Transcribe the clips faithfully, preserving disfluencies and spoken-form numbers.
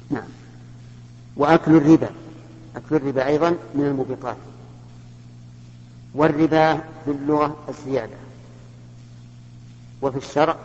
نعم. وأكل الربا، أكل الربا أيضا من الموبقات. والربا في اللغة الزيادة، وفي الشرع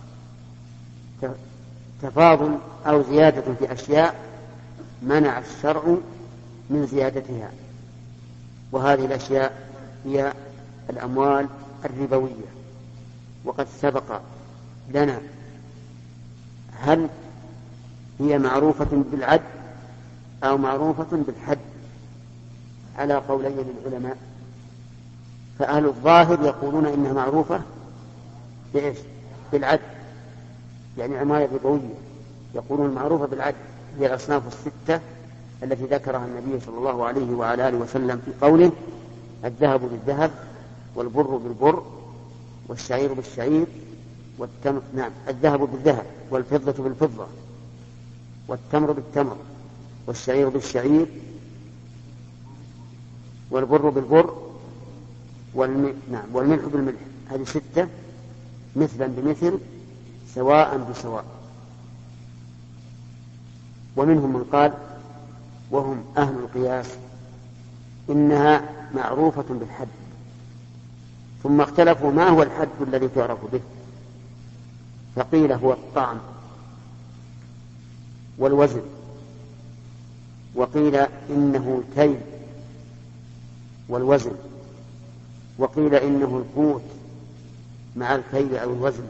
تفاضل أو زيادة في أشياء منع الشرع من زيادتها، وهذه الأشياء هي الأموال الربوية. وقد سبق لنا هل هي معروفة بالعد أو معروفة بالحد على قولين للعلماء. فأهل الظاهر يقولون إنها معروفة بإيش؟ بالعد، يعني عماية ربوية، يقولون معروفة بالعد، هي الأصناف الستة التي ذكرها النبي صلى الله عليه وعلى آله وسلم في قوله: الذهب بالذهب، والبر بالبر، والشعير بالشعير، والتمر نعم الذهب بالذهب، والفضة بالفضة، والتمر بالتمر، والشعير بالشعير، والبر بالبر، والم... نعم والملح بالملح. هذه ستة مثلا بمثل سواء بسواء. ومنهم من قال وهم أهل القياس إنها معروفة بالحد، ثم اختلفوا ما هو الحد الذي تعرف به، فقيل هو الطعم والوزن، وقيل إنه الكيل والوزن، وقيل إنه القوت مع الكيل أو الوزن.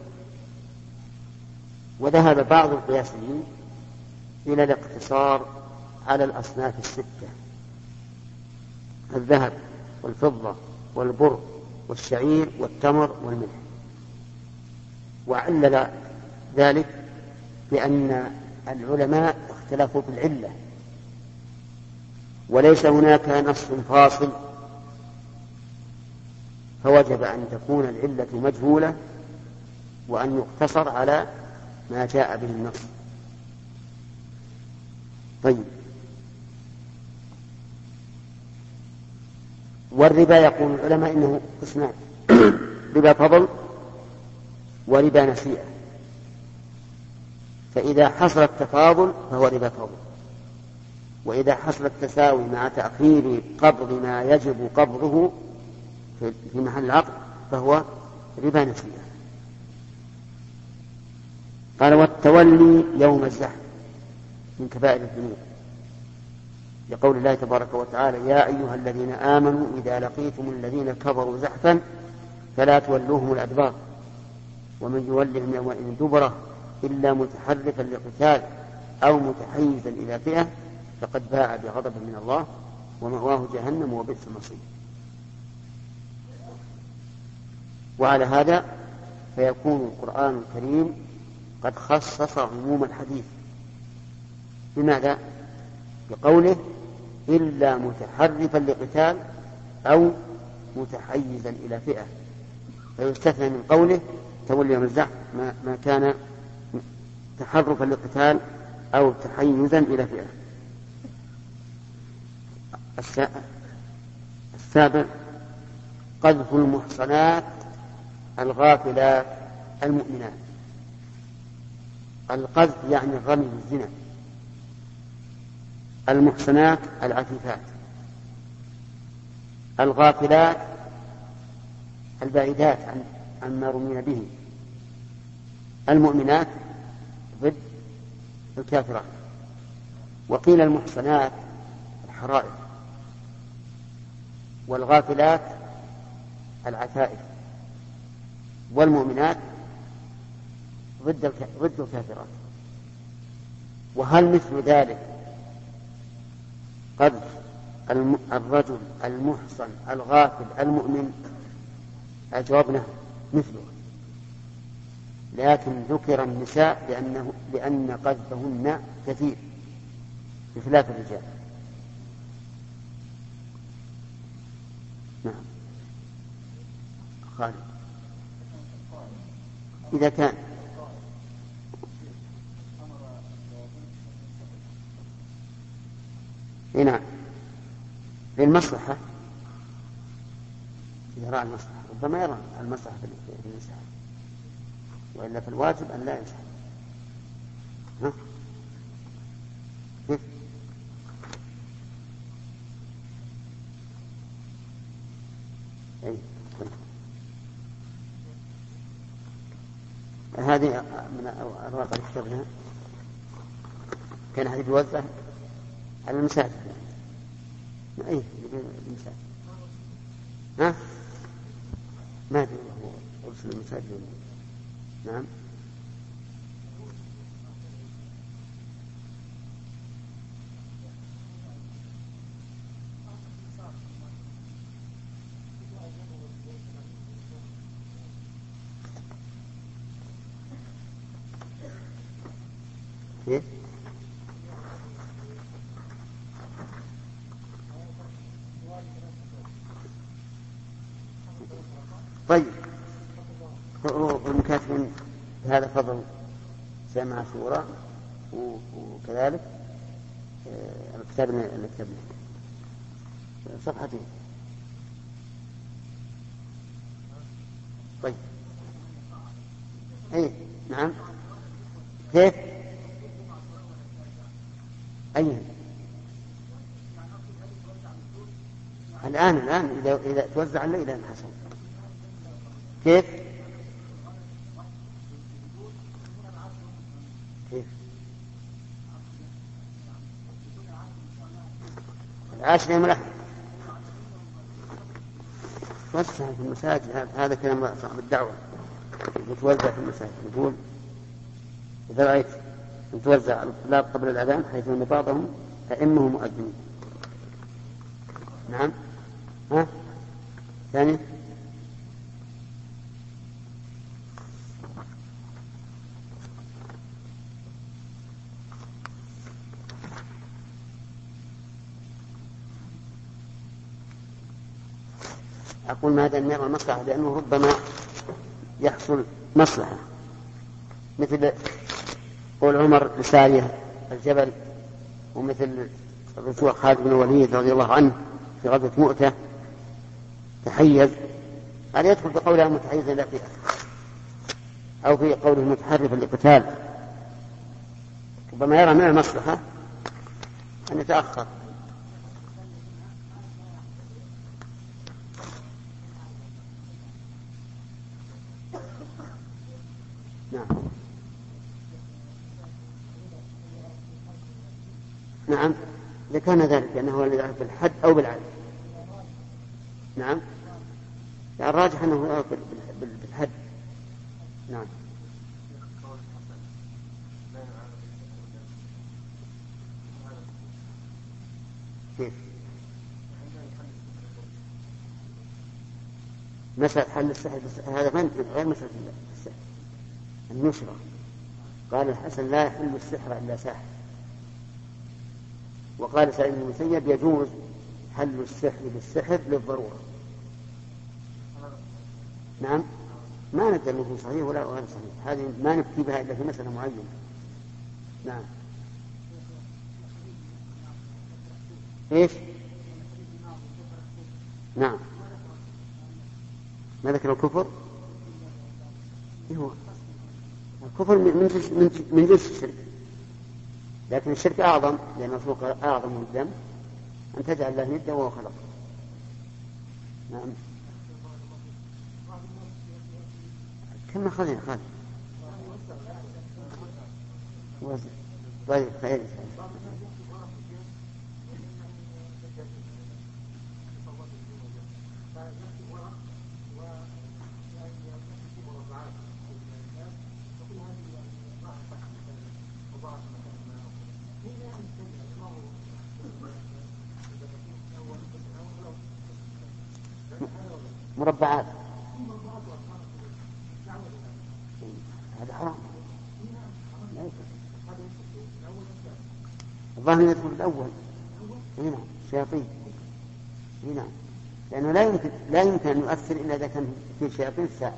وذهب بعض القياسيين إلى الاقتصار على الأصناف الستة: الذهب والفضة والبر والشعير والتمر والملح. وعلل ذلك بأن العلماء اختلفوا بالعلة، وليس هناك نص فاصل، فوجب أن تكون العلة مجهولة وأن يقتصر على ما جاء به النص. طيب، والربا يقول العلماء إنه قسمان: ربا فضل وربا نسيئة. فإذا حصل التفاضل فهو ربا فضل، وإذا حصل التساوي مع تأخير قبض ما يجب قبضه في محل العقد فهو ربا نسيئة. قال: والتولي يوم الزحف من كبائر الذنوب، لقول الله تبارك وتعالى: يا أيها الذين آمنوا إذا لقيتم الذين كفروا زحفا فلا تولوهم الأدبار ومن يولهم يومئذ دبره إلا متحرفا لقتال أو متحيزا إلى فئة فقد باع بغضب من الله ومأواه جهنم وبئس المصير. وعلى هذا فيكون القرآن الكريم قد خصص عموم الحديث. بماذا؟ بقوله: إلا متحرفا لقتال أو متحيزا إلى فئة، فيستثنى من قوله تولي يوم الزحف ما, ما كان تحرفا لقتال أو تحيزا إلى فئة. السابع: قذف المحصنات الغافلات المؤمنات. القذف يعني الرمي بالزنا. المحصنات العفيفات، الغافلات البعيدات عن عما رمين به، المؤمنات ضد الكافرات. وقيل المحصنات الحرائر، والغافلات العفائف، والمؤمنات ضد ضد الكافرات. وهل مثل ذلك قذف الرجل المحصن الغافل المؤمن؟ الجواب نعم مثله، لكن ذكر النساء لأنه لأن قذفهن كثير بخلاف الرجال. نعم. خالد: إذا كان هنا للمصلحة، إذا رأى المصلحة، ربما يرى المصلحة في النساء، وإلا في الواجب أن لا ينسحب. ها؟ كيف؟ أي. هذه من أرواق الكتاب كان هذه بيوزع على المساجد يعني. أي المساجد ها ما أدري هو أرسل المساجد. نعم كيف؟ طيب والمكاتبين هذا فضل سمع شورى وكذلك الكتاب اللي كتبنا صفحتين. طيب اي نعم كيف؟ أي الآن الآن إذا إذا توزع الليلة حسن. كيف؟ كيف؟ العاشر يوم الأحد توزع في المساجد. هذا كلام صاحب الدعوة يتوزع في المساجد. يقول إذا رأيت أن توزع الطلاب قبل الأذان حيث أن بعضهم أئمة مؤذنين. نعم ها ثاني أقول ما هذا النعمة المصلحة لأنه ربما يحصل مصلحة مثل قول عمر لسارية الجبل ومثل رسول خالد بن الوليد رضي الله عنه في غزوة مؤتة تحيز. هل يدخل بقولها متحيزا إلى فئة أو في قوله متحرفا لقتال؟ ربما يرى من المصلحة أن يتأخر. نعم نعم إذا كان ذلك أنه بالحد أو بالعدل. نعم يعني الراجح أنه بالحد. نعم كيف؟ مسألة حل السحر هذا غير مسألة السحر النشرة. قال الحسن لا يحل السحر إلا ساحر. وقال سعيد بن المسيب يجوز حل السحر بالسحر للضرورة. نعم ما ندري انه صحيح ولا غير صحيح. هذه ما نفتي بها الا في مسألة معينة. نعم ايش؟ نعم ما ذكر الكفر؟ إيه هو الكفر من جنس من جنس الشرك، لكن الشرك أعظم لأن الفوق أعظم من الذنب أن تجعل له ندا وهو خلق. نعم كما خلينا خالد طيب خير. مربعات هذا حرام. الظاهر يدخل الأول. هنا شياطين. هنا لأنه لا يمكن لا يمكن أن يؤثر إلا إذا كان في شياطين الساعة.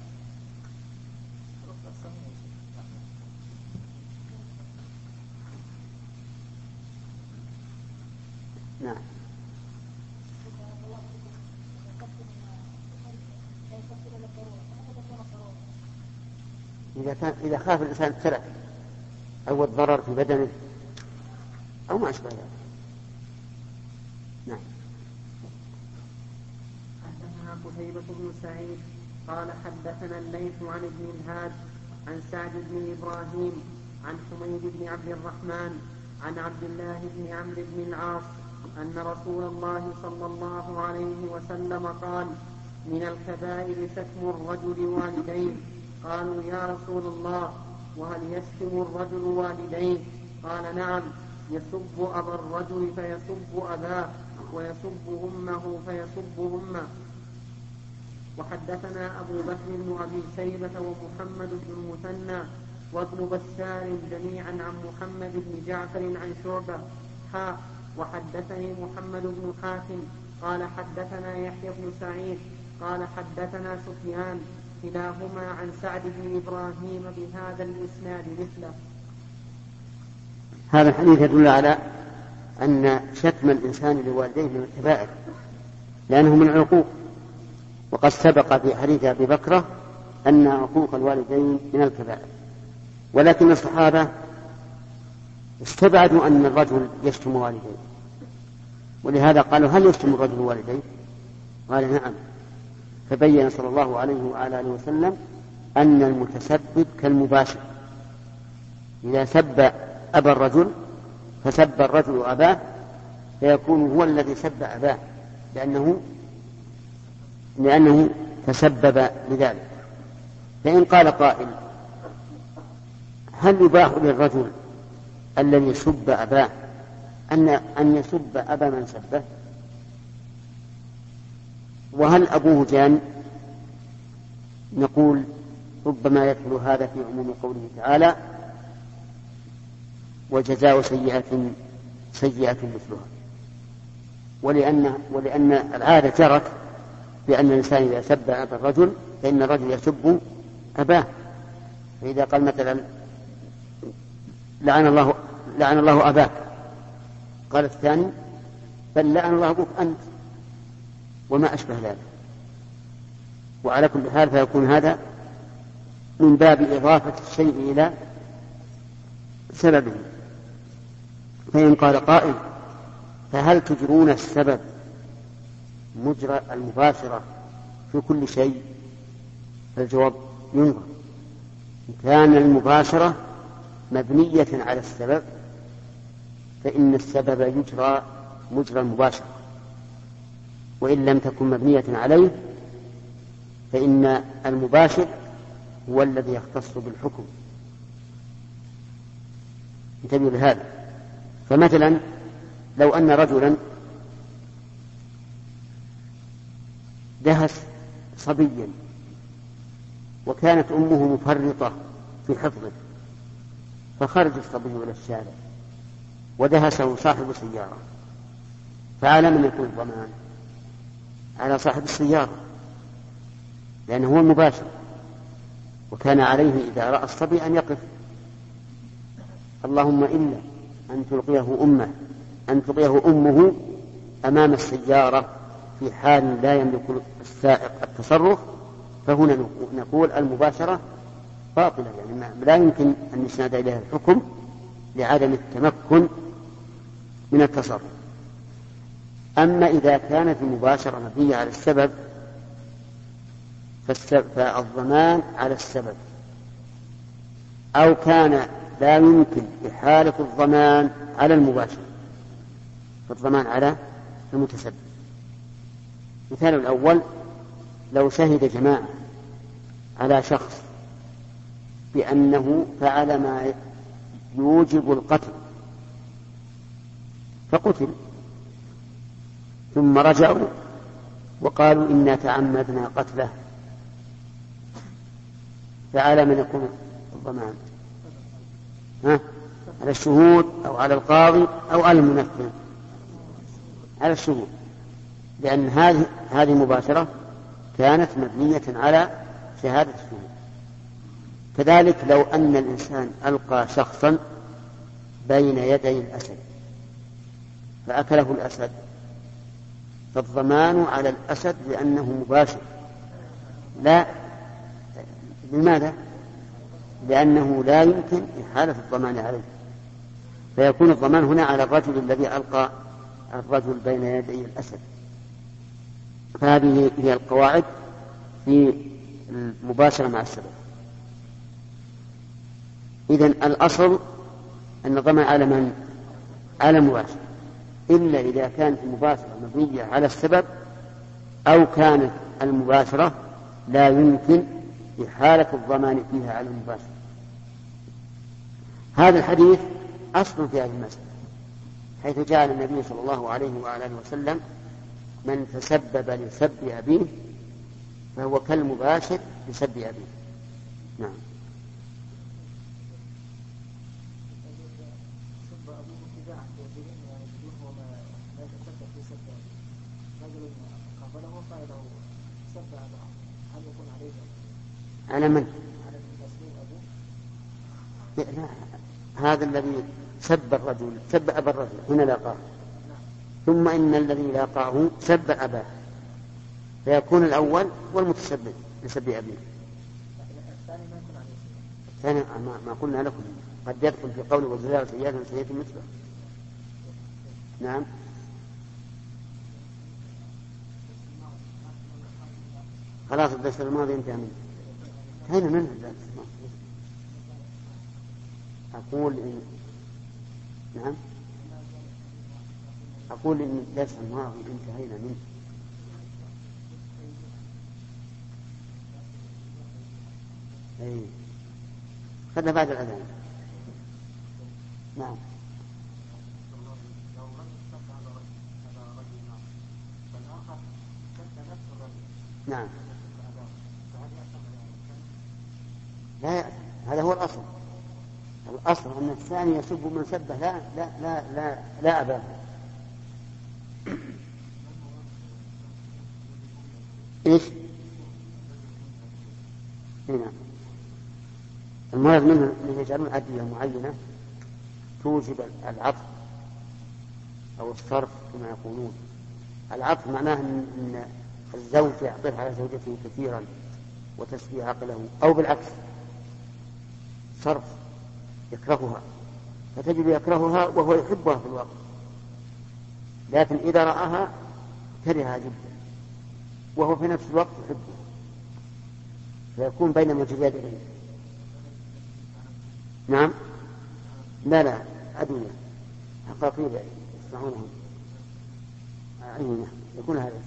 نعم إذا كان إذا خاف الإنسان التلف أو الضرر في بدنه أو ما أشبه ذلك. نعم. حدثنا قتيبة بن سعيد قال حدثنا الليث عن ابن الهاد عن سعد بن إبراهيم عن حميد بن عبد الرحمن عن عبد الله بن عمرو بن العاص أن رسول الله صلى الله عليه وسلم قال: من الكبائر شتم الرجل والديه. قالوا: يا رسول الله، وهل يشتم الرجل والديه؟ قال: نعم، يسب أبا الرجل فيسب أباه، ويسب أمه فيسب أمه. وحدثنا أبو بكر بن أبي شيبة ومحمد بن المثنى وابن بشار جميعا عن محمد بن جعفر عن شعبة حاء. وحدثني محمد بن حاتم قال حدثنا يحيى بن سعيد قال حدثنا سفيان كلاهما عن سعد بن إبراهيم بهذا الإسناد مثله. هذا الحديث يدل على أن شتم الإنسان لوالديه من الكبائر لأنه من العقوق، وقد سبق في حديث أبي بكرة أن عقوق الوالدين من الكبائر، ولكن الصحابة استبعدوا أن الرجل يشتم والديه، ولهذا قالوا: هل يشتم الرجل والديه؟ قال: نعم. فبين صلى الله عليه وعلى آله وسلم أن المتسبب كالمباشر، إذا سب أبا الرجل فسب الرجل أباه فيكون هو الذي سب أباه لأنه لأنه تسبب لذلك. فإن قال قائل: هل يباح للرجل الذي يسب أباه أن أن يسب أبا من سبه؟ وهل أبوه جان؟ نقول: ربما يدخل هذا في عموم قوله تعالى: وجزاء سيئة سيئة مثلها. ولأن ولأن العادة جرت بأن الإنسان إذا سب أبا الرجل فإن الرجل يسب أباه، فإذا قال مثلا: لعن الله لعن الله أباك، قال الثاني: بل لعن الله أبوك أنت، وما أشبه ذلك. وعلى كل حال فيكون هذا من باب إضافة الشيء إلى سببه. فإن قال قائل: فهل تجرون السبب مجرى المباشرة في كل شيء؟ فالجواب: ينظر. إن كان المباشرة مبنية على السبب فإن السبب يجرى مجرى المباشرة، وإن لم تكن مبنية عليه فإن المباشر هو الذي يختص بالحكم. انتبهوا لهذا. فمثلا لو أن رجلا دهس صبيا وكانت أمه مفرطة في حفظه، فخرج الصبي إلى الشارع ودهسه صاحب السيارة، فعلى من يكون الضمان؟ على صاحب السيارة، لأنه هو المباشر، وكان عليه إذا رأى الصبي أن يقف، اللهم إلا أن تلقيه أمه أن تلقيه أمه أمام السيارة في حال لا يملك السائق التصرف، فهنا نقول المباشرة باطلة، يعني لا يمكن أن يسند إليها الحكم لعدم التمكن من التصرف. أما إذا كانت المباشرة مبنية على السبب فالضمان على السبب، أو كان لا يمكن إحالة الضمان على المباشر فالضمان على المتسبب. مثال الأول: لو شهد جماعة على شخص بأنه فعل ما يوجب القتل فقتل، ثم رجعوا وقالوا إنا تعمدنا قتله، فعلى من يكون الضمان؟ ها؟ على الشهود أو على القاضي أو على المنفذ؟ على الشهود، لأن هذه هذه مباشرة كانت مبنية على شهادة الشهود. كذلك لو أن الإنسان ألقى شخصا بين يدي الأسد فأكله الأسد، فالضمان على الأسد لأنه مباشر. لا، لماذا؟ لأنه لا يمكن إحالة الضمان عليه، فيكون الضمان هنا على الرجل الذي ألقى الرجل بين يدي الأسد. فهذه هي القواعد في المباشرة مع السبب. إذن الأصل أن الضمان على من؟ على المباشر، إلا إذا كانت المباشرة مبنية على السبب أو كانت المباشرة لا يمكن إحالة الضمان فيها على المباشرة. هذا الحديث أصل في هذه المسألة، حيث جاء النبي صلى الله عليه وعلى آله وسلم: من تسبب لسب أبيه فهو كالمباشر لسب أبيه. نعم. على من؟ لا، هذا الذي سب الرجل سب أبا الرجل هنا لاقاه، ثم إن الذي لاقاه سب أباه، فيكون الأول هو المتسبب لسب أبيه. الثاني ما, ما قلنا لكم قد يدخل في قول وزلال سيئات سيئات مثله. نعم. خلاص الدرس الماضي انتهى منه. هنا منه الدرس الماضي. أقول إن نعم أقول إن الدرس الماضي انتهينا منه. أي خذنا بعد الأذان. نعم. نعم. لا، هذا هو الأصل. الأصل أن الثاني يسب من سبه لا لا لا لا, لا أباه. إيش؟ هنا المراد منه أن يجعلون أدلة معينة توجب العطف أو الصرف كما يقولون. العطف معناه أن الزوج يعطف على زوجته كثيرا وتسبي عقله، أو بالعكس صرف يكرهها فتجد يكرهها وهو يحبها في الواقع، لكن إذا رآها كرهها جدا وهو في نفس الوقت يحبها، فيكون بين مجريين. نعم. لا لا أدوية حقاقية يصنعونهم عينة يكون هذا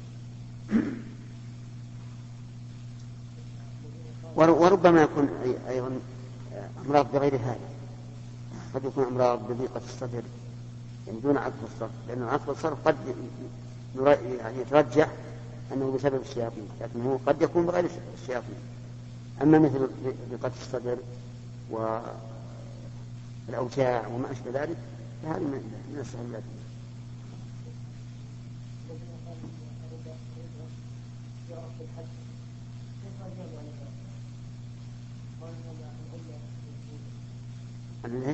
وربما يكون أيضا أمراض بغير هذا، قد يكون أمراض بضيقة الصدر يعني دون عطف الصرف، لأن عطف الصرف قد يعني يترجح أنه بسبب الشياطين، لكن هو قد يكون بغير الشياطين. أما مثل ضيقة الصدر والأوجاع وما أشبه ذلك فهذه من السهولات. ليش؟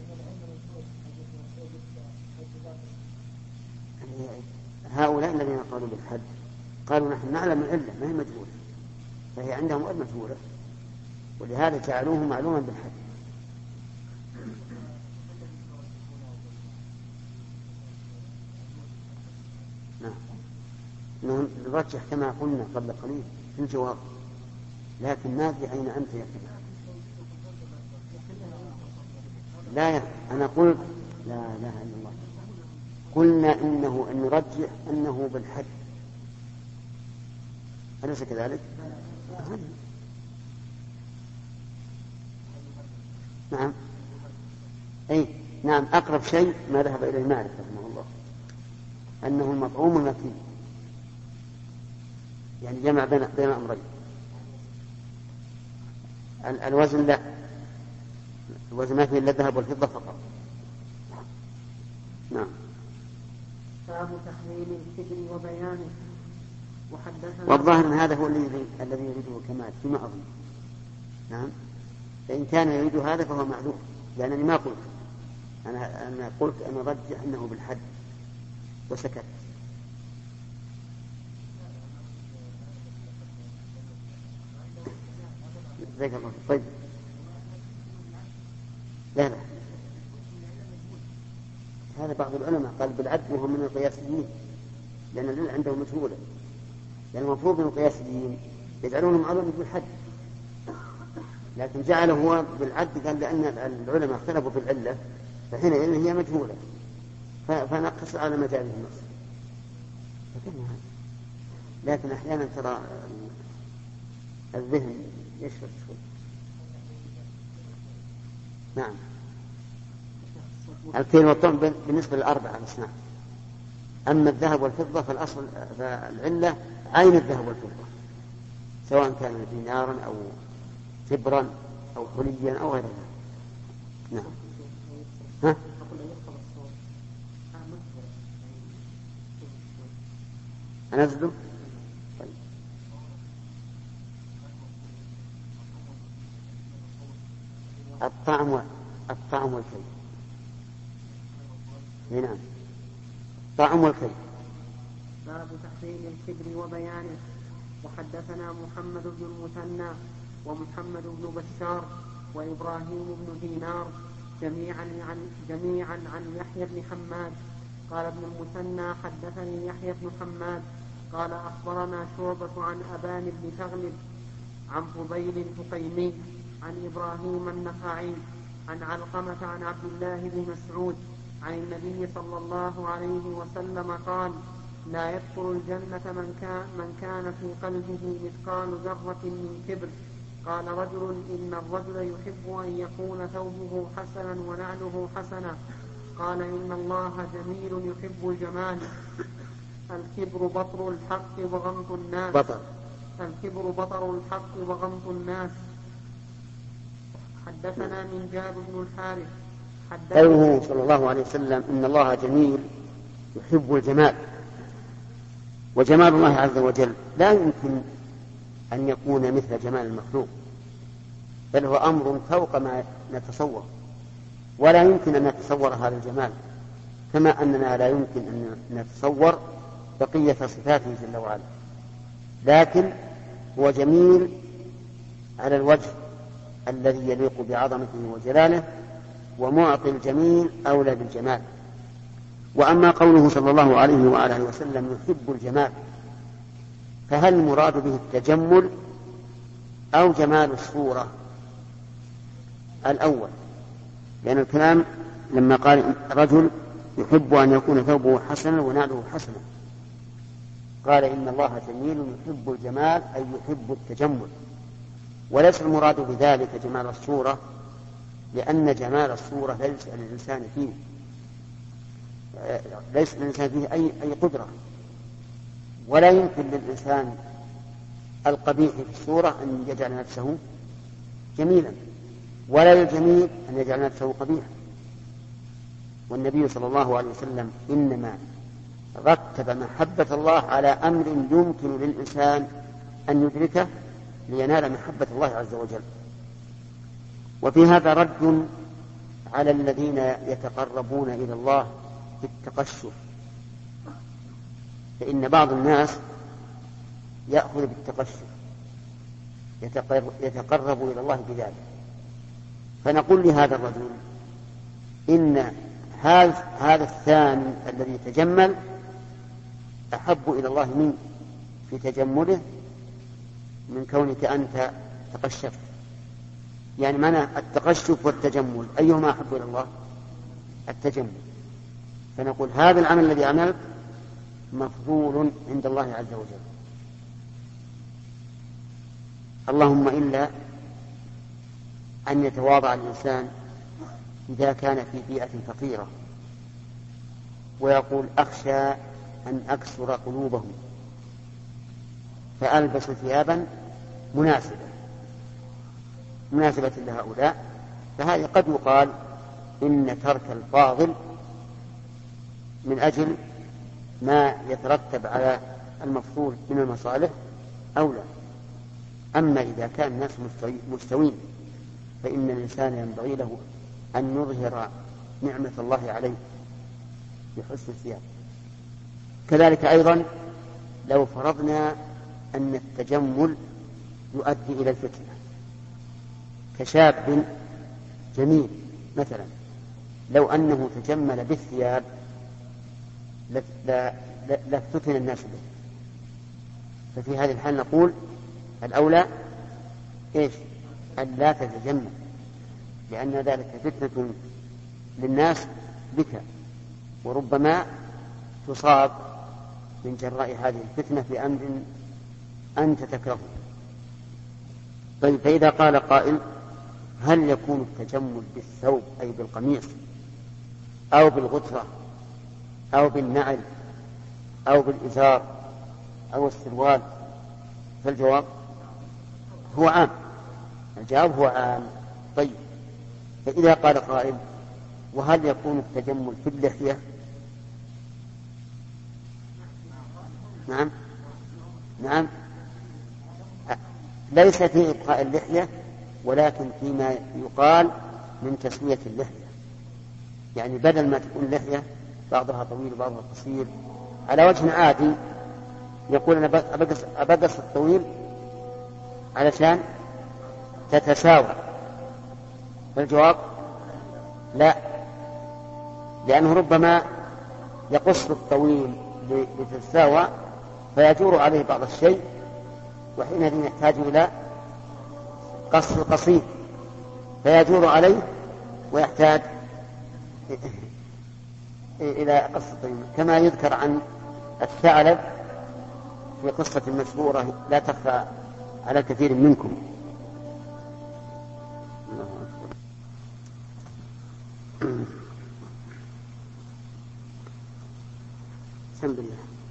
هؤلاء الذين قالوا بالحد قالوا نحن نعلم العلة ما هي مجهولة، فهي عندهم غير مجهولة، ولهذا جعلوه معلوما بالحد. نعم. نرجح كما قلنا قبل قليل في الجواب، لكن ما أدري أين أنت يا كبير. لا يا أنا قلت لا إله إلا الله، قلنا إنه أن نرجح أنه بالحد، أليس كذلك؟ نعم. أي نعم. أقرب شيء ما ذهب إلى المعرفة رحمه الله أنه المطعوم المكين، يعني جمع بين بين أمرين. الوزن لا، الوزن ما فيه إلا الذهب والفضة فقط. نعم. باب تحليل الكبر وبيانه. وحدثنا والظاهر أن هذا هو الذي الذي يريده الكمال فيما أظن. نعم. فإن كان يريد هذا فهو معذور، لأنني ما قلت، أنا أنا قلت أنا أرجح أنه بالحد وسكت. طيب. لا لا هذا بعض العلماء قال بالعد وهم من القياسيين، لأن العلة عندهم مجهولة، لأن المفروض من القياسيين يجعلونه معلوم بالحد، لكن جعله هو بالعد قال لأن العلماء اختلفوا في العلة فحينئذ هي مجهولة فنقص على مجال النص. لكن أحيانا ترى الذهن يشفر شوي. نعم. الكيل والطعم بالنسبة للأربعة أصناف. أما الذهب والفضة فالأصل فالعلة عين الذهب والفضة، سواء كان دينارا أو تبرا أو حليا أو غير ذلك. نعم. ها؟ أنزله؟ طيب. الطعم الطعم والكيل. نعم. الطعم والكيل. باب تحريم الكبر وبيانه. وحدثنا محمد بن المثنى ومحمد بن بشار وإبراهيم بن دينار جميعا عن جميعا عن يحيى بن حماد قال ابن المثنى حدثني يحيى بن حماد قال أخبرنا شعبة عن أبان بن تغلب عن فضيل الفقيمي عن إبراهيم النخعي عن علقمة عن عبد الله بن مسعود عن النبي صلى الله عليه وسلم قال: لا يدخل الجنة من كان, من كان في قلبه مثقال ذرة من كبر. قال رجل: إن الرجل يحب أن يكون ثوبه حسنا ونعله حسنا. قال: إن الله جميل يحب الجمال. الكبر بطر الحق وغمط الناس. بطر. الكبر بطر الحق وغمط الناس. حدثنا من جاب بن الحارث قوله صلى الله عليه وسلم: إن الله جميل يحب الجمال. وجمال الله عز وجل لا يمكن أن يكون مثل جمال المخلوق، بل هو أمر فوق ما نتصور، ولا يمكن أن نتصور هذا الجمال، كما أننا لا يمكن أن نتصور بقية صفاته جل وعلا. لكن هو جميل على الوجه الذي يليق بعظمته وجلاله، ومعطي الجميل أولى بالجمال. وأما قوله صلى الله عليه وآله وسلم يحب الجمال، فهل المراد به التجمل أو جمال الصورة؟ الأول، لأن الكلام لما قال رجل يحب أن يكون ثوبه حسنا ونعله حسنا، قال إن الله جميل يحب الجمال أي يحب التجمل، وليس المراد بذلك جمال الصورة، لأن جمال الصورة ليس للإنسان فيه ليس للإنسان فيه أي, أي قدرة، ولا يمكن للإنسان القبيح في الصورة أن يجعل نفسه جميلا، ولا للجميل أن يجعل نفسه قبيحا. والنبي صلى الله عليه وسلم إنما رتب محبة الله على أمر يمكن للإنسان أن يدركه لينال محبة الله عز وجل. وفي هذا رد على الذين يتقربون إلى الله بالتقشف، فإن بعض الناس يأخذ بالتقشف يتقرب إلى الله بذلك. فنقول لهذا الرجل إن هذا الثاني الذي يتجمل أحب إلى الله منك في تجمله من كونك أنت تقشفت. يعني معنى التقشف والتجمل أيهما أحب إلى الله؟ التجمل. فنقول هذا العمل الذي عملت مفضول عند الله عز وجل، اللهم إلا أن يتواضع الإنسان إذا كان في بيئة فقيرة ويقول أخشى أن أكسر قلوبهم فألبس ثيابا مناسبة مناسبة لهؤلاء، فهذا قد يقال إن ترك الفاضل من أجل ما يترتب على المفضول من المصالح أولى. أما إذا كان الناس مستوين فإن الإنسان ينبغي له أن يظهر نعمة الله عليه بحسن الثياب. كذلك أيضا لو فرضنا أن التجمل يؤدي إلى الفتنة، كشاب جميل مثلا لو أنه تجمل بالثياب لافتتن الناس به. ففي هذه الحال نقول الأولى إيش؟ أن لا تتجمل، لأن ذلك فتنة للناس بك، وربما تصاب من جراء هذه الفتنة بأمر أنت تكرهه. طيب، فإذا قال قائل: هل يكون التجمل بالثوب أي بالقميص أو بالغترة أو بالنعل أو بالإزار أو السروال؟ فالجواب هو عام. الجواب هو عام. طيب، فإذا قال قائل: وهل يكون التجمل في اللحية؟ نعم نعم ليس في إبقاء اللحية، ولكن فيما يقال من تسوية اللحية. يعني بدل ما تكون اللحية بعضها طويل وبعضها قصير على وجه عادي، يقول أنا أبقص الطويل علشان تتساوى. فالجواب لا، لأنه ربما يقص الطويل لتتساوى فيجور عليه بعض الشيء، وحينئذ يحتاج إلى قص القصير فيجور عليه ويحتاج إلى قص الطويل، كما يذكر عن الثعلب في قصة مشهورة لا تخفى على كثير منكم. بسم الله.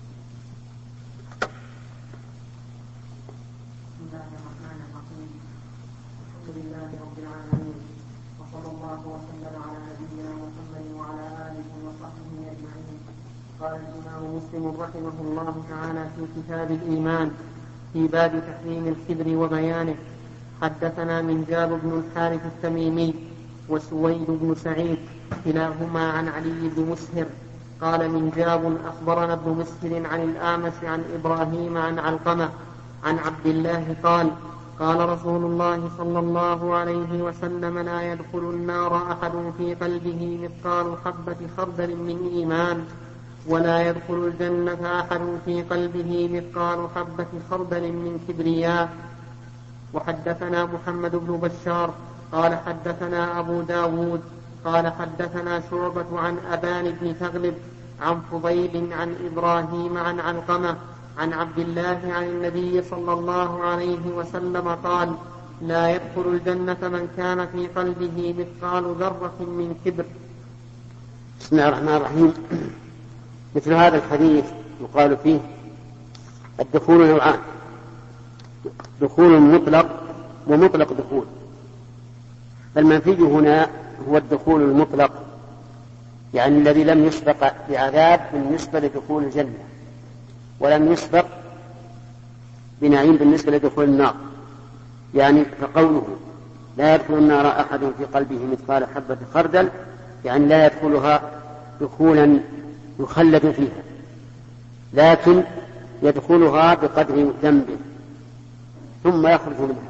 بسم الله الرحمن الرحيم. الحمد لله رب العالمين، وصلى الله وسلم على نبينا محمد وعلى آله وصحبه أجمعين. قال الإمام مسلم رحمه الله تعالى في كتاب الإيمان في باب تحريم الكبر وبيانه: حدثنا منجاب بن الحارث التميمي وسويد بن سعيد كلاهما عن علي بن مسهر قال منجاب: أخبرنا ابن مسهر عن الأعمش عن إبراهيم عن علقمة عن عبد الله قال: قال رسول الله صلى الله عليه وسلم: لا يدخل النار أحد في قلبه مثقال حبة خردل من إيمان، ولا يدخل الجنة أحد في قلبه مثقال حبة خردل من كبرياء. وحدثنا محمد بن بشار قال حدثنا أبو داود قال حدثنا شعبة عن أبان بن تغلب عن فضيل عن إبراهيم عن علقمة عن عبد الله عن النبي صلى الله عليه وسلم قال: لا يدخل الجنة من كان في قلبه مثقال ذرة من كبر. بسم الله الرحمن الرحيم. مثل هذا الحديث يقال فيه الدخول نوعان: دخول مطلق ومطلق دخول. فالمنفي هنا هو الدخول المطلق، يعني الذي لم يسبق بعذاب بالنسبة لدخول الجنة، ولم يسبق بنعيم بالنسبة لدخول النار. يعني فقوله لا يدخل النار أحد في قلبه مثقال حبة خردل، يعني لا يدخلها دخولا يخلد فيها، لكن يدخلها بقدر ذنبه ثم يخرج منها.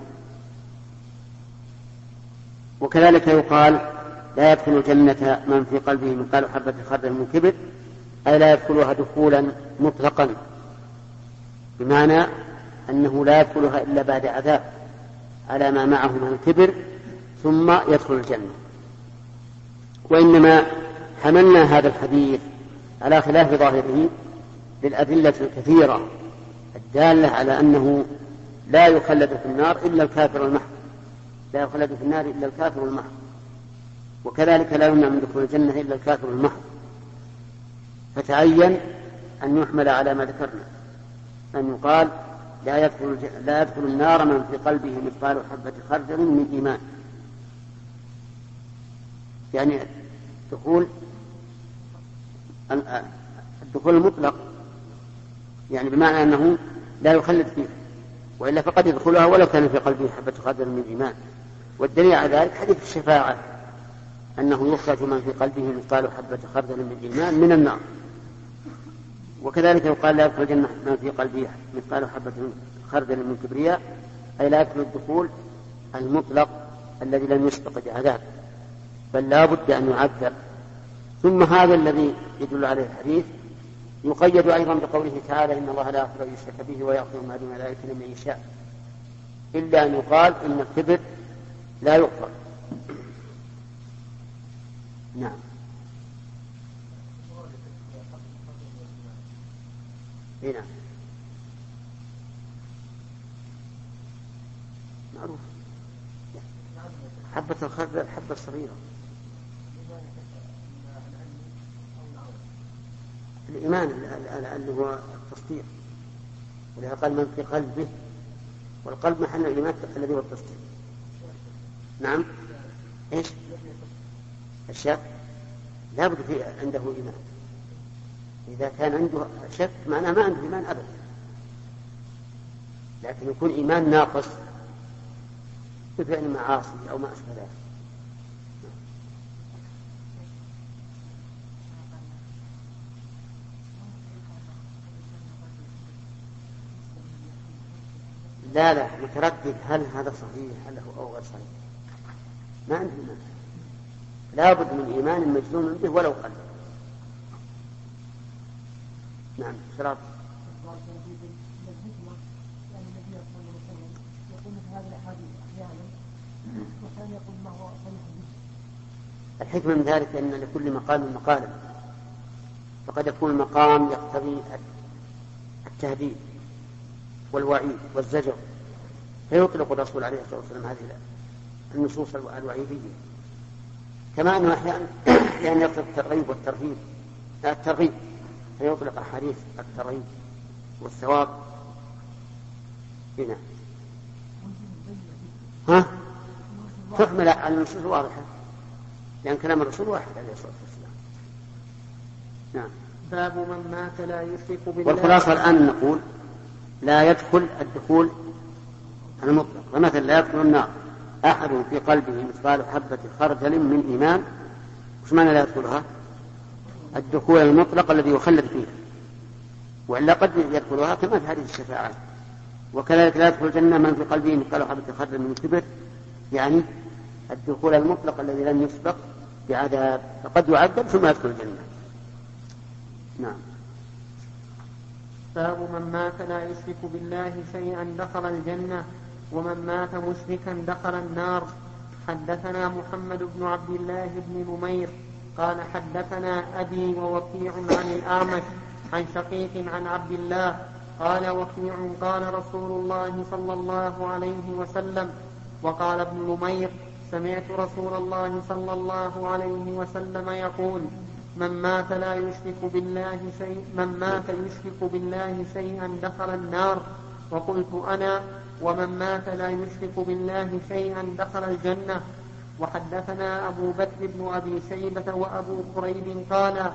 وكذلك يقال لا يدخل الجنة من في قلبه مثقال حبة خردل من كبر، أي لا يدخلها دخولا مطلقا، بمعنى أنه لا يدخلها إلا بعد عذاب على ما معه من الكبر ثم يدخل الجنة. وإنما حملنا هذا الحديث على خلاف ظاهره للأدلة الكثيرة الدالة على أنه لا يخلد في النار إلا الكافر المحض، لا يخلد في النار إلا الكافر المحض، وكذلك لا يمنع من دخول الجنة إلا الكافر المحض. فتعين أن يحمل على ما ذكرنا، أن يقال لا يدخل, لا يدخل النار من في قلبه مثقال حبة خردل من إيمان، يعني دخول الدخول المطلق، يعني بمعنى أنه لا يخلد فيه، وإلا فقد يدخلها ولو كان في قلبه حبة خردل من إيمان. والدليل على ذلك حديث الشفاعة، أنه يخرج من في قلبه مثقال حبة خردل من إيمان من النار. وكذلك يقال لا يدخل الجنة من في قلبه مثقال حبة خردل من كبرياء، أي لا يدخل الدخول المطلق الذي لم يسبق بعذاب، بل لا بد أن يعذب ثم هذا الذي يدل عليه الحديث يقيد أيضا بقوله تعالى إن الله لا يغفر أن يشرك به ويغفر ما دون ذلك لمن يشاء، إلا أن يقال إن الكبر لا يغفر. نعم. هنا معروف حبة الخردل الحبة الصغيرة. الإيمان اللي هو التصديق، ولهذا قال من في قلبه، والقلب محل الإيمان الذي هو التصديق. نعم. إيش الشك؟ لا بد في عنده إيمان. إذا كان عنده شك معناه ما عنده إيمان أبدا، لكن يكون إيمان ناقص بفعل المعاصي أو ما أشبه ذلك. لا لا متردد هل هذا صحيح هل هو أو غير صحيح، ما عنده إيمان، لا بد من إيمان مجزوم به ولو قل. نعم. شراب الحكمة من ذلك أن لكل مقام مقالا، فقد يكون المقام يقتضي التهديد والوعيد والزجر، فيطلق الرسول عليه الصلاة والسلام هذه النصوص الوعيدية، كما أنه أحيانا يعني يطلق الترغيب والترهيب الترغيب فيطلق أحاديث الترغيب والثواب. هنا ها تحمل على النصوص الواضحة، لأن كلام الرسول واحد عليه الصلاة والسلام. نعم. باب من مات لا يشرك بالله. والخلاصة الآن نقول لا يدخل الدخول المطلق، ومثلا لا يدخل النار أحد في قلبه مثقال حبة خردل من إيمان. وش معنى لا يدخلها؟ الدخول المطلق الذي يخلد فيه، وإلا قد يدخلها كما في حديث الشفاعات. وكذلك لا يدخل الجنة من في قلبه مثقال حبة خردل من كبر، يعني الدخول المطلق الذي لم يسبق بعذاب، فقد يعذب ثم يدخل الجنة. نعم. باب من مات لا يشرك بالله شيئا دخل الجنة، ومن مات مشركا دخل النار. حدثنا محمد بن عبد الله بن نمير قال حدثنا أبي ووكيع عن الأعمش عن شقيق عن عبد الله قال وكيع قال رسول الله صلى الله عليه وسلم. وقال ابن نمير سمعت رسول الله صلى الله عليه وسلم يقول من مات لا يشرك بالله شيء من مات يشرك بالله شيئا دخل النار. وقلت أنا ومن مات لا يشرك بالله شيئا دخل الجنة. وحدثنا أبو بكر بن أبي شيبة وأبو كريب قال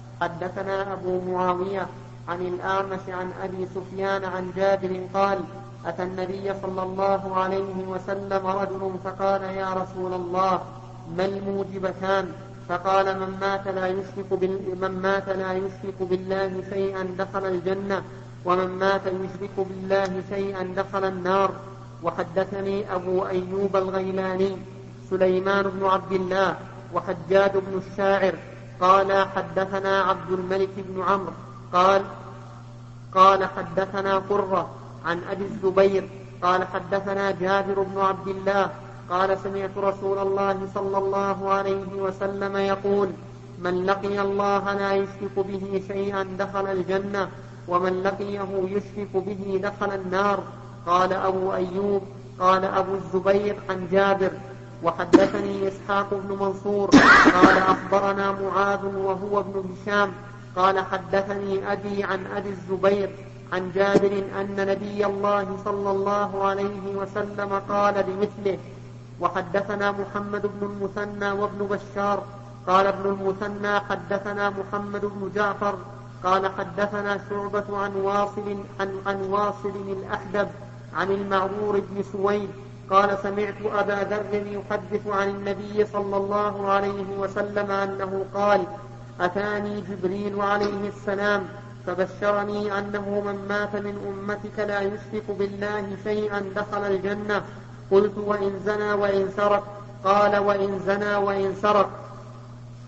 حدثنا أبو معاوية عن الأعمش عن أبي سفيان عن جابر قال أتى النبي صلى الله عليه وسلم رجل فقال يا رسول الله ما الموجبتان؟ فقال من مات لا يشرك بال... من مات لا يشرك بالله شيئا دخل الجنة، ومن مات يشرك بالله شيئا دخل النار. وحدثني أبو أيوب الغيلاني سليمان بن عبد الله وحجاج بن الشاعر قال حدثنا عبد الملك بن عمرو قال قال حدثنا قرة عن أبي الزبير قال حدثنا جابر بن عبد الله قال سمعت رسول الله صلى الله عليه وسلم يقول من لقي الله لا يشرك به شيئا دخل الجنة، ومن لقيه يشرك به دخل النار. قال أبو أيوب قال أبو الزبير عن جابر. وحدثني إسحاق بن منصور قال أخبرنا معاذ وهو ابن هشام قال حدثني أبي عن أبي الزبير عن جابر أن نبي الله صلى الله عليه وسلم قال بمثله. وحدثنا محمد بن المثنى وابن بشار قال ابن المثنى حدثنا محمد بن جعفر قال حدثنا شعبة عن واصل عن, عن واصل الأحدب عن المعرور بن سويد قال سمعت أبا ذر يحدث عن النبي صلى الله عليه وسلم أنه قال أتاني جبريل عليه السلام فبشرني أنه من مات من أمتك لا يشرك بالله شيئا دخل الجنة. قلت وإن زنى وإن سرق؟ قال وإن زنى وإن سرق.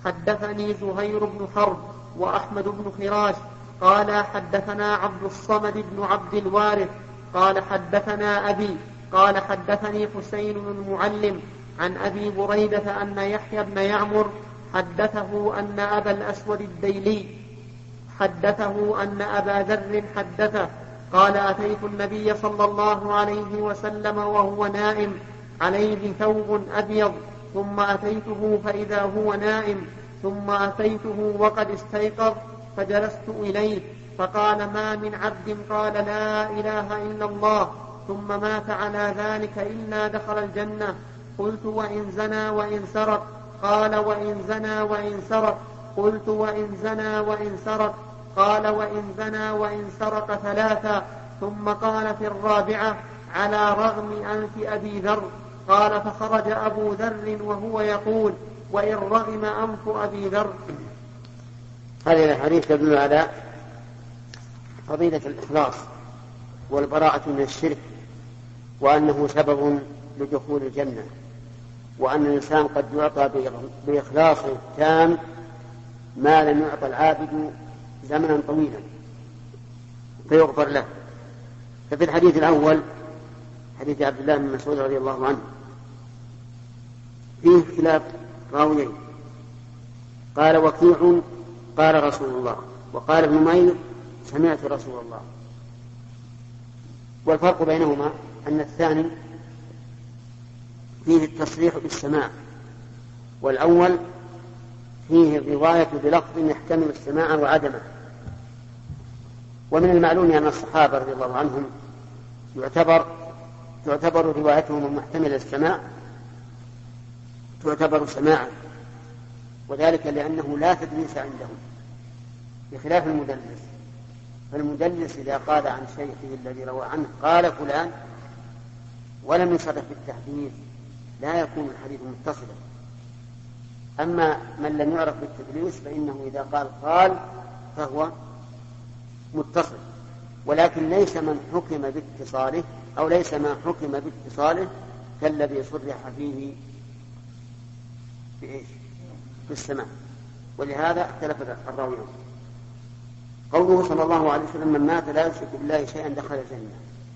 حدثني زهير بن حرب وأحمد بن خراش قال حدثنا عبد الصمد بن عبد الوارث قال حدثنا أبي قال حدثني حسين بن المعلم عن أبي بريدة أن يحيى بن يعمر حدثه أن أبا الأسود الديلي حدثه أن أبا ذر حدثه قال أتيت النبي صلى الله عليه وسلم وهو نائم عليه ثوب أبيض ثم أتيته فإذا هو نائم ثم أتيته وقد استيقظ فجلست إليه فقال ما من عبد قال لا إله إلا الله ثم مات على ذلك إلا دخل الجنة. قلت وإن زنى وإن سرق؟ قال وإن زنى وإن سرق. قلت وإن زنى وإن سرق؟ قال وإن زنى وإن سرق ثلاثا. ثم قال في الرابعة على رغم أنف أبي ذر. قال فخرج أبو ذر وهو يقول وإن رغم أنف أبي ذر. هذه الحديث تدل على فضيلة الإخلاص والبراءة من الشرك وأنه سبب لدخول الجنة، وأن الإنسان قد يعطى بإخلاصه التام ما لم يعطى العابد زمنا طويلا فيغفر له. ففي الحديث الأول حديث عبد الله بن مسعود رضي الله عنه فيه خلاف راويين، قال وكيع قال رسول الله، وقال ابن مير سمعت رسول الله. والفرق بينهما أن الثاني فيه التصريح بالسماع، والأول فيه الرواية بلفظ يحتمل السماع وعدمه. ومن المعلوم أن الصحابة رضي الله عنهم يعتبر تعتبر روايتهم المحتملة للسماع تعتبر سماعا، وذلك لأنه لا تدليس عندهم بخلاف المدلس. فالمدلس إذا قال عن شيخه الذي روى عنه قال فلان ولم يصرح بالتحديث لا يكون الحديث متصلا. أما من لم يعرف بالتدليس فإنه إذا قال قال فهو متصل، ولكن ليس من حكم باتصاله أو ليس ما حكم باتصاله كالذي صرح فيه بإيش؟ بالسماع. ولهذا اختلف الراويون. قوله صلى الله عليه وسلم من مات لا يشرك بالله شيئا دخل الجنة.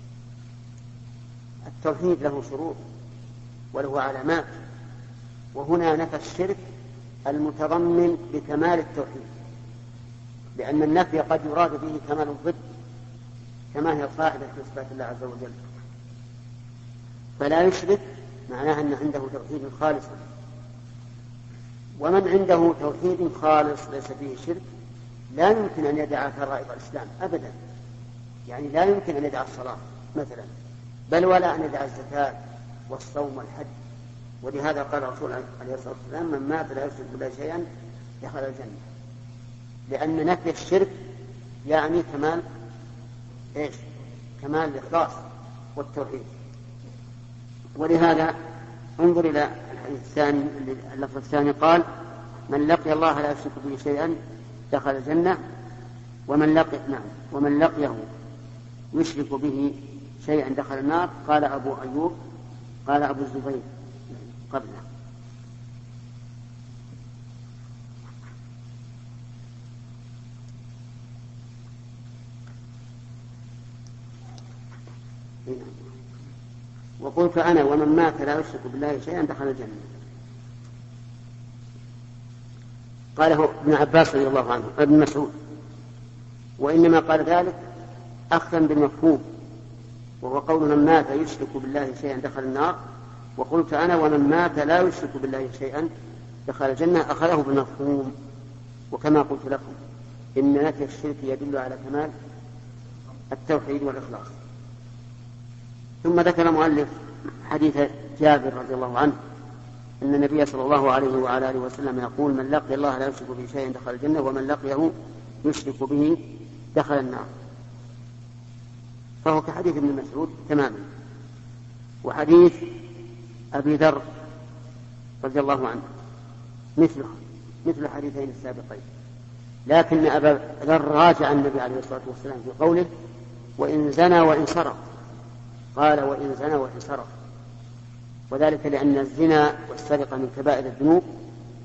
التوحيد له شروط وله علامات، وهنا نفى الشرك المتضمن بكمال التوحيد، لأن النفي قد يراد به كمال الضد كما هي القاعدة في إثبات الله عز وجل. فلا يشرك معناه أن عنده توحيد خالص، ومن عنده توحيد خالص ليس فيه شرك لا يمكن أن يدع فرائض الإسلام أبدا، يعني لا يمكن أن يدع الصلاة مثلا، بل ولا أن يدع الزكاة والصوم والحج. ولهذا قال الرسول عليه الصلاة والسلام من مات لا يشرك بالله شيئا دخل الجنة، لأن نفي الشرك يعني كمال إيش؟ كمال الإخلاص والتوحيد. ولهذا انظر إلى الحديث الثاني، اللفظ الثاني قال من لقي الله لا يشرك به شيئا دخل الجنة، ومن لقي نعم ومن لقيه يشرك به شيئا دخل النار. قال أبو أيوب قال أبو الزبير قبله. وقلت أنا ومن مات لا يشرك بالله شيئا دخل الجنة. قاله ابن عباس رضي الله عنه ابن مسعود، وإنما قال ذلك أخذا بالمفهوم، وهو قول من مات يشرك بالله شيئا دخل النار. وقلت أنا ومن مات لا يشرك بالله شيئا دخل الجنة أخذه بالمفهوم. وكما قلت لكم إن نفي الشرك يدل على كمال التوحيد والإخلاص. ثم ذكر المؤلف حديث جابر رضي الله عنه أن النبي صلى الله عليه وعلى آله وسلم يقول من لقي الله لا يشرك به شيئا دخل الجنة ومن لقيه يشرك به دخل النار، فهو كحديث ابن مسعود تماما. وحديث أبي ذر رضي الله عنه مثله مثل الحديثين السابقين، لكن أبا ذر راجع النبي عليه الصلاة والسلام في قوله وإن زنى وإن سرق، قال وإن زنى وإن سرق، وذلك لأن الزنا والسرقة من كبائر الذنوب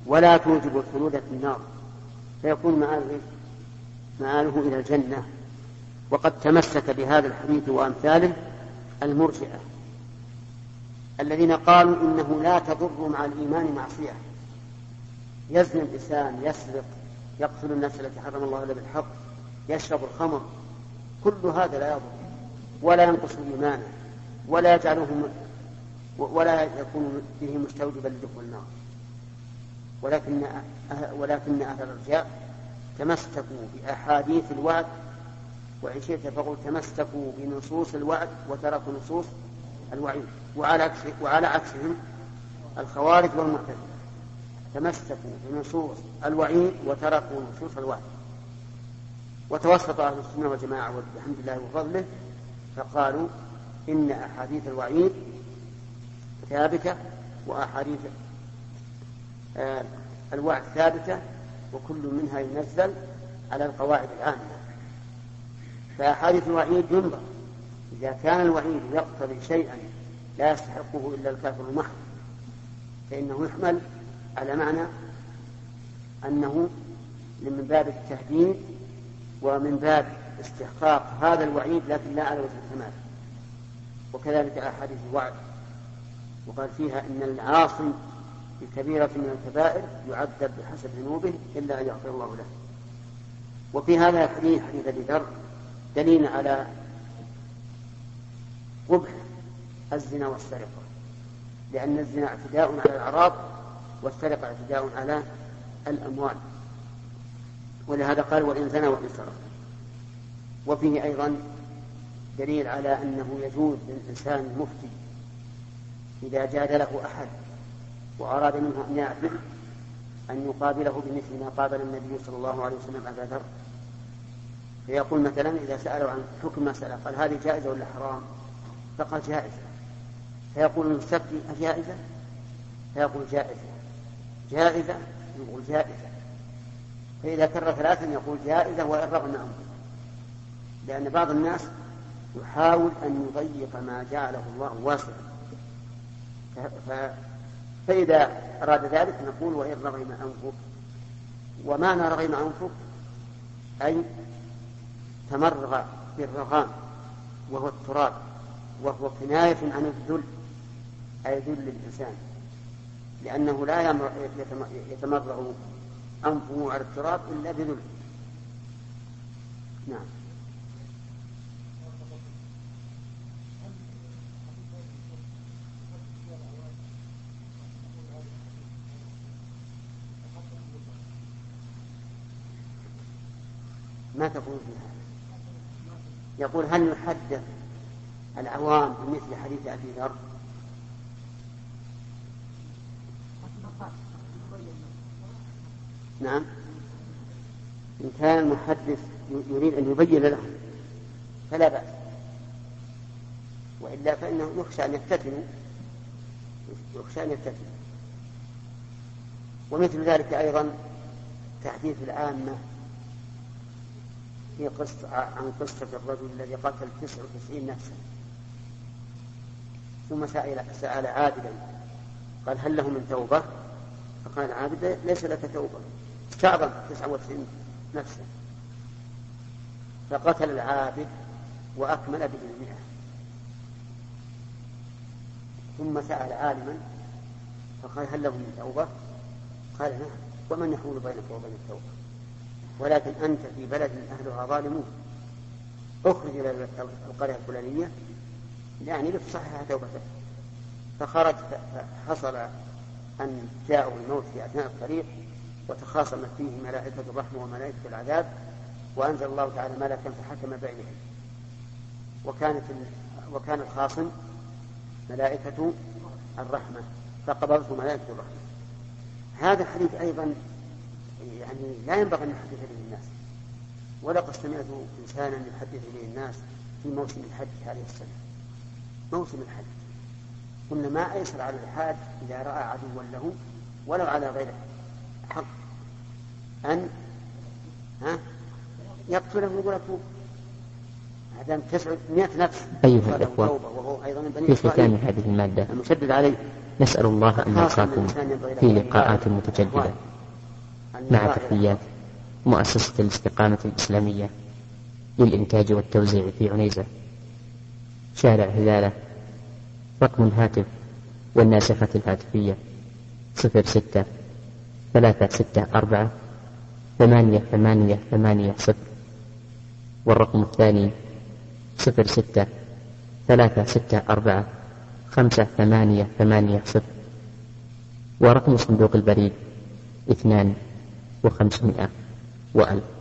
ولا توجب الخلود في النار، فيكون مآله مآله إلى الجنة. وقد تمسك بهذا الحديث وأمثاله المرجئة الذين قالوا إنه لا تضر مع الإيمان معصية، يزني الإنسان، يسرق، يقتل النفس التي حرم الله إلا بالحق، يشرب الخمر، كل هذا لا يضر ولا ينقص الإيمان ولا يجعله ولا يكون به مستوجبا لدخول النار. ولكن ولكن أهل الرجاء تمسكوا بأحاديث الوعد، وإن شئت فقل تمسكوا بنصوص الوعد وتركوا نصوص الوعيد، وعلى وعلى عكسهم الخوارج والمعتزلة تمسكوا بنصوص الوعيد وتركوا نصوص الوعد. وتوسط أهل السنة والجماعة والحمد لله وفضله فقالوا إن أحاديث الوعيد ثابتة وأحاديث آه الوعد ثابتة، وكل منها ينزل على القواعد العامة. فأحاديث الوعيد ينظر، إذا كان الوعيد يقتضي شيئا لا يستحقه إلا الكافر المحض فإنه يحمل على معنى أنه من باب التهديد ومن باب استحقاق هذا الوعيد، لكن لا على وجه الكمال. وكذلك أحاديث الوعد وقال فيها إن العاصي بكبيرة من الكبائر يعذب بحسب ذنوبه إلا أن يغفر الله له. وفي هذا الحديث حديث أبي ذر دليل على قبح الزنا والسرقة، لأن الزنا اعتداء على الأعراض والسرقة اعتداء على الأموال، ولهذا قال وإن زنى وإن سرق. وفيه أيضا دليل على أنه يجوز للإنسان المفتي إذا جاد له أحد وأراد منه أن يعدل أن يقابله بمثل ما قابل النبي صلى الله عليه وسلم أبا ذر، فيقول مثلا إذا سألوا عن حكم مسألة قال هذه جائزة ولا حرام؟ فقال جائزة، فيقول المستفتي أجائزة؟ فيقول جائزة. جائزة؟ يقول جائزة. فإذا كرر ثلاثا يقول جائزة وإن رغم عنه، لأن بعض الناس يحاول أن يضيق ما جعله الله واسعا، ف... فإذا أراد ذلك نقول وإن رغم أنفك. ومعنى رغم أنفك أي تمرغ بالرغام وهو التراب، وهو كناية عن الذل، أي ذل الإنسان، لأنه لا يتمرغ أنفه على التراب إلا بذل. نعم. ما تقول فيها؟ يقول هل يحدث العوام بمثل حديث أبي ذر؟ نعم، إن كان المحدث يريد أن يبين له فلا بأس، وإلا فإنه يخشى أن يفتتنوا يخشى أن يفتتنوا. ومثل ذلك أيضا تحديث العامة في قصة عن قصة الرجل الذي قتل تسعة وتسعين نفسا ثم سأل, سأل عابدا قال هل له من توبة؟ فقال عابد ليس لك توبة، استعظم تسعة وتسعين نفسا، فقتل العابد وأكمل به المئة. ثم سأل عالما فقال هل له من توبة؟ قال نعم، ومن يحول بينك وبين التوبة؟ ولكن أنت في بلد أهلها ظالمون، اخرج إلى القرية الفلانية يعني لتصحح توبتك. فخرج فحصل أن جاءوا الموت في أثناء الطريق وتخاصمت فيه ملائكة الرحمة وملائكة العذاب، وأنزل الله تعالى ملكا فحكم بينهم، وكانت وكان الخاصم ملائكة الرحمة فقبضته ملائكة الرحمة. هذا الحديث أيضا يعني لا ينبغي أن يحدث به الناس، ولقد سمعت إنسانا يحدث به الناس في موسم الحج هذه السنة، موسم الحج، قلنا ما أيسر على الحاج إذا رأى عدوا له ولو على غير حق أن ها يقتله ويقول أتوب، هذا تسعمائة نفس. أيها الإخوة، وهو أيضا بني في ختام هذه المادة المشدد عليه نسأل الله أن نلقاكم في لقاءات متجددة. مع تحيات مؤسسة الاستقامة الإسلامية للإنتاج والتوزيع في عنيزة، شارع هلالة. رقم الهاتف والناسخة الهاتفية صفر ستة ثلاثة ستة أربعة ثمانية ثمانية ثمانية صفر، والرقم الثاني صفر ستة ثلاثة ستة أربعة خمسة ثمانية ثمانية صفر، ورقم صندوق البريد اثنان وخمسمائة وألف.